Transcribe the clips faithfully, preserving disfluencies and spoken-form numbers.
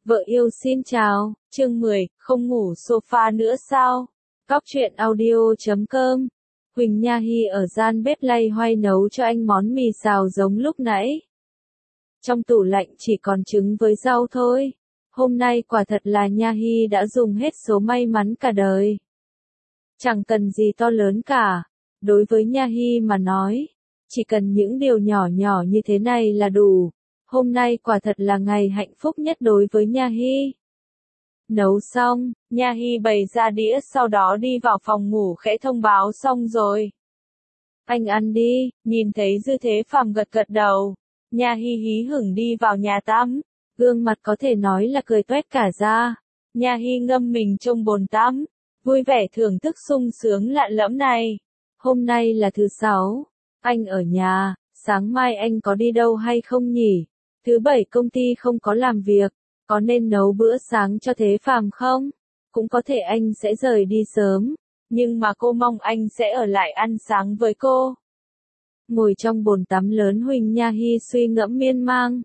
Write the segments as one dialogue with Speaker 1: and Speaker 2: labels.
Speaker 1: Vợ yêu xin chào, chương mười, không ngủ sofa nữa sao? Cóc truyện audio chấm com. Huỳnh Nha Hy ở gian bếp loay hoay nấu cho anh món mì xào giống lúc nãy. Trong tủ lạnh chỉ còn trứng với rau thôi. Hôm nay quả thật là Nha Hy đã dùng hết số may mắn cả đời. Chẳng cần gì to lớn cả. Đối với Nha Hy mà nói, chỉ cần những điều nhỏ nhỏ như thế này là đủ. Hôm nay quả thật là ngày hạnh phúc nhất đối với Nha Hy. Nấu xong, Nha Hy bày ra đĩa sau đó đi vào phòng ngủ khẽ thông báo xong rồi. Anh ăn đi, nhìn thấy Dư Thế Phàm gật gật đầu. Nha Hy hí hửng đi vào nhà tắm, gương mặt có thể nói là cười toét cả ra. Nha Hy ngâm mình trong bồn tắm, vui vẻ thưởng thức sung sướng lạ lẫm này. Hôm nay là thứ sáu, anh ở nhà, sáng mai anh có đi đâu hay không nhỉ? Thứ bảy công ty không có làm việc, có nên nấu bữa sáng cho Thế Phàm không? Cũng có thể anh sẽ rời đi sớm, nhưng mà cô mong anh sẽ ở lại ăn sáng với cô. Ngồi trong bồn tắm lớn Huỳnh Nha Hy suy ngẫm miên man.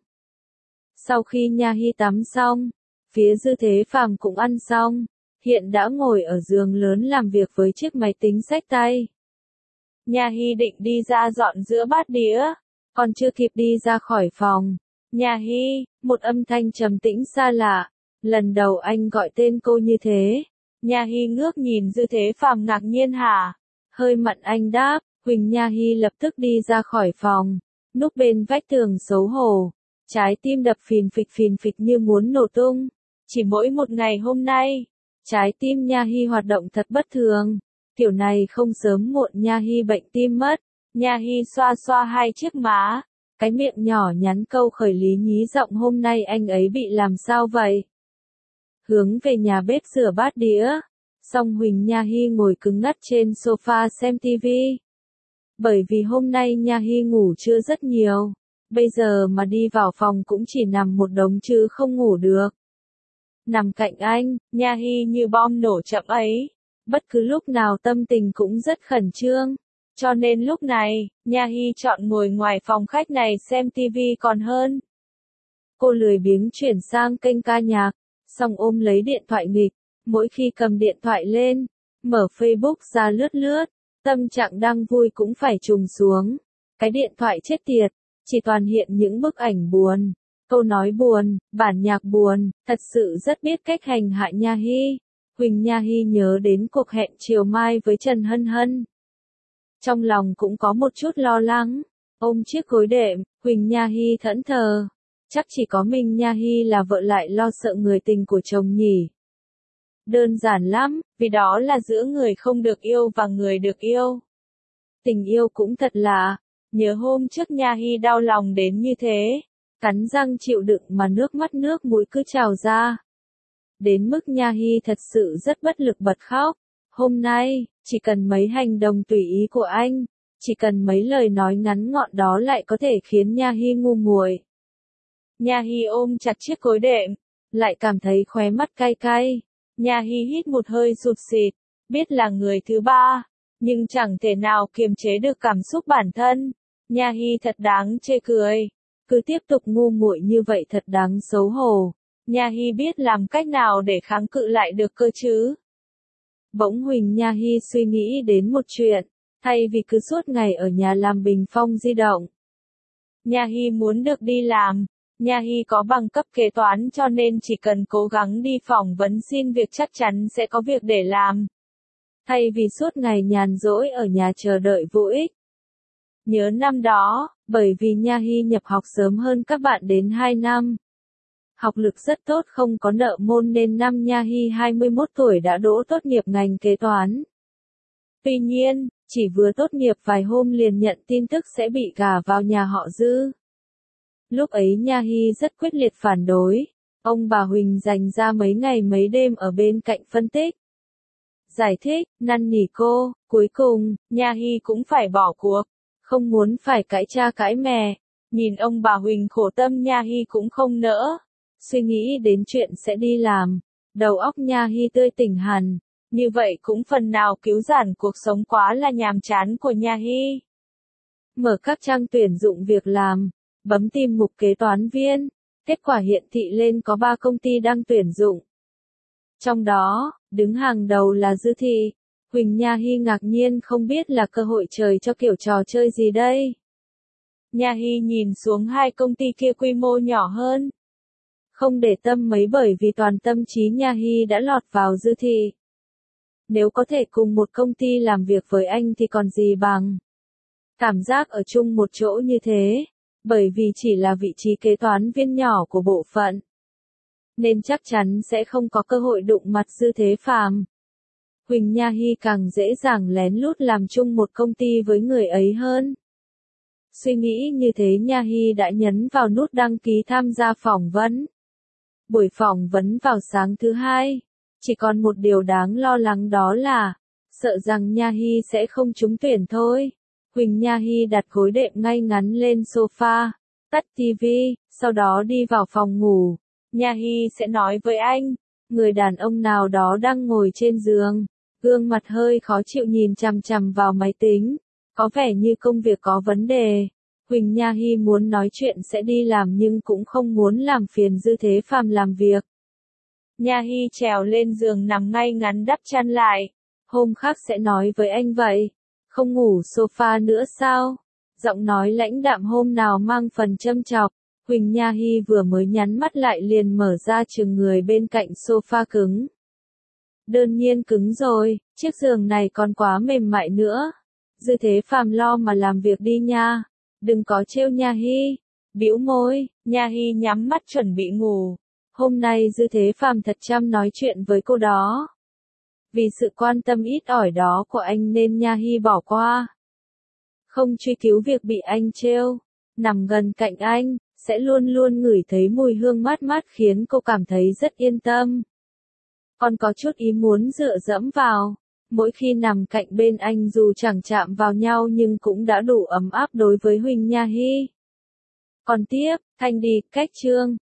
Speaker 1: Sau khi Nha Hy tắm xong, phía Dư Thế Phàm cũng ăn xong, hiện đã ngồi ở giường lớn làm việc với chiếc máy tính xách tay. Nha Hy định đi ra dọn giữa bát đĩa, còn chưa kịp đi ra khỏi phòng. Nha Hy, một âm thanh trầm tĩnh xa lạ. Lần đầu anh gọi tên cô như thế. Nha Hy ngước nhìn Dư Thế Phàm ngạc nhiên hả? Hơi mặn anh đáp. Huỳnh Nha Hy lập tức đi ra khỏi phòng, núp bên vách tường xấu hổ. Trái tim đập phìn phịch phìn phịch như muốn nổ tung. Chỉ mỗi một ngày hôm nay, trái tim Nha Hy hoạt động thật bất thường. Kiểu này không sớm muộn Nha Hy bệnh tim mất. Nha Hy xoa xoa hai chiếc má. Cái miệng nhỏ nhắn câu khởi lý nhí giọng hôm nay anh ấy bị làm sao vậy? Hướng về nhà bếp rửa bát đĩa. Xong Huỳnh Nha Hy ngồi cứng ngắc trên sofa xem tivi. Bởi vì hôm nay Nha Hy ngủ chưa rất nhiều. Bây giờ mà đi vào phòng cũng chỉ nằm một đống chứ không ngủ được. Nằm cạnh anh, Nha Hy như bom nổ chậm ấy. Bất cứ lúc nào tâm tình cũng rất khẩn trương. Cho nên lúc này, Nha Hy chọn ngồi ngoài phòng khách này xem tivi còn hơn. Cô lười biếng chuyển sang kênh ca nhạc, xong ôm lấy điện thoại nghịch. Mỗi khi cầm điện thoại lên, mở Facebook ra lướt lướt, tâm trạng đang vui cũng phải trùng xuống. Cái điện thoại chết tiệt, chỉ toàn hiện những bức ảnh buồn, câu nói buồn, bản nhạc buồn, thật sự rất biết cách hành hạ Nha Hy. Huỳnh Nha Hy nhớ đến cuộc hẹn chiều mai với Trần Hân Hân. Trong lòng cũng có một chút lo lắng, ôm chiếc gối đệm, Huỳnh Nha Hy thẫn thờ. Chắc chỉ có mình Nha Hy là vợ lại lo sợ người tình của chồng nhỉ. Đơn giản lắm, vì đó là giữa người không được yêu và người được yêu. Tình yêu cũng thật lạ, nhớ hôm trước Nha Hy đau lòng đến như thế, cắn răng chịu đựng mà nước mắt nước mũi cứ trào ra. Đến mức Nha Hy thật sự rất bất lực bật khóc. Hôm nay, chỉ cần mấy hành động tùy ý của anh, chỉ cần mấy lời nói ngắn gọn đó lại có thể khiến Nha Hy ngu muội. Nha Hy ôm chặt chiếc gối đệm, lại cảm thấy khóe mắt cay cay. Nha Hy hít một hơi sụt sịt, biết là người thứ ba, nhưng chẳng thể nào kiềm chế được cảm xúc bản thân. Nha Hy thật đáng chê cười, cứ tiếp tục ngu muội như vậy thật đáng xấu hổ. Nha Hy biết làm cách nào để kháng cự lại được cơ chứ? Bỗng Huỳnh Nha Hy suy nghĩ đến một chuyện, thay vì cứ suốt ngày ở nhà làm bình phong di động. Nha Hy muốn được đi làm. Nha Hy có bằng cấp kế toán cho nên chỉ cần cố gắng đi phỏng vấn xin việc chắc chắn sẽ có việc để làm. Thay vì suốt ngày nhàn rỗi ở nhà chờ đợi vô ích. Nhớ năm đó, bởi vì Nha Hy nhập học sớm hơn các bạn đến hai năm. Học lực rất tốt không có nợ môn nên năm Nha Hy hai mươi mốt tuổi đã đỗ tốt nghiệp ngành kế toán. Tuy nhiên, chỉ vừa tốt nghiệp vài hôm liền nhận tin tức sẽ bị gả vào nhà họ Dư. Lúc ấy Nha Hy rất quyết liệt phản đối. Ông bà Huỳnh dành ra mấy ngày mấy đêm ở bên cạnh phân tích. Giải thích, năn nỉ cô, cuối cùng, Nha Hy cũng phải bỏ cuộc. Không muốn phải cãi cha cãi mẹ. Nhìn ông bà Huỳnh khổ tâm Nha Hy cũng không nỡ. Suy nghĩ đến chuyện sẽ đi làm. Đầu óc Nha Hy tươi tỉnh hẳn. Như vậy cũng phần nào cứu giãn cuộc sống quá là nhàm chán của Nha Hy. Mở các trang tuyển dụng việc làm. Bấm tìm mục kế toán viên. Kết quả hiện thị lên có ba công ty đang tuyển dụng. Trong đó, đứng hàng đầu là Dư Thị. Huỳnh Nha Hy ngạc nhiên không biết là cơ hội trời cho kiểu trò chơi gì đây. Nha Hy nhìn xuống hai công ty kia quy mô nhỏ hơn. Không để tâm mấy bởi vì toàn tâm trí Nha Hy đã lọt vào Dư Thị. Nếu có thể cùng một công ty làm việc với anh thì còn gì bằng. Cảm giác ở chung một chỗ như thế, bởi vì chỉ là vị trí kế toán viên nhỏ của bộ phận, nên chắc chắn sẽ không có cơ hội đụng mặt Dư Thế Phàm. Huỳnh Nha Hy càng dễ dàng lén lút làm chung một công ty với người ấy hơn. Suy nghĩ như thế Nha Hy đã nhấn vào nút đăng ký tham gia phỏng vấn. Buổi phỏng vấn vào sáng thứ hai. Chỉ còn một điều đáng lo lắng đó là, sợ rằng Nha Hy sẽ không trúng tuyển thôi. Huỳnh Nha Hy đặt gối đệm ngay ngắn lên sofa, tắt tivi, sau đó đi vào phòng ngủ. Nha Hy sẽ nói với anh, người đàn ông nào đó đang ngồi trên giường, gương mặt hơi khó chịu nhìn chằm chằm vào máy tính, có vẻ như công việc có vấn đề. Huỳnh Nha Hy muốn nói chuyện sẽ đi làm nhưng cũng không muốn làm phiền Dư Thế Phàm làm việc. Nha Hy trèo lên giường nằm ngay ngắn đắp chăn lại. Hôm khác sẽ nói với anh vậy. Không ngủ sofa nữa sao? Giọng nói lãnh đạm hôm nào mang phần châm chọc. Huỳnh Nha Hy vừa mới nhắm mắt lại liền mở ra chừng người bên cạnh sofa cứng. Đương nhiên cứng rồi, chiếc giường này còn quá mềm mại nữa. Dư Thế Phàm lo mà làm việc đi nha. Đừng có trêu Nha Hy. Bĩu môi, Nha Hy nhắm mắt chuẩn bị ngủ. Hôm nay Dư Thế Phàm thật chăm nói chuyện với cô đó. Vì sự quan tâm ít ỏi đó của anh nên Nha Hy bỏ qua. Không truy cứu việc bị anh trêu. Nằm gần cạnh anh, sẽ luôn luôn ngửi thấy mùi hương mát mát khiến cô cảm thấy rất yên tâm. Còn có chút ý muốn dựa dẫm vào. Mỗi khi nằm cạnh bên anh dù chẳng chạm vào nhau nhưng cũng đã đủ ấm áp đối với Huỳnh Nha Hy. Còn tiếp, Thanh đi, cách chương.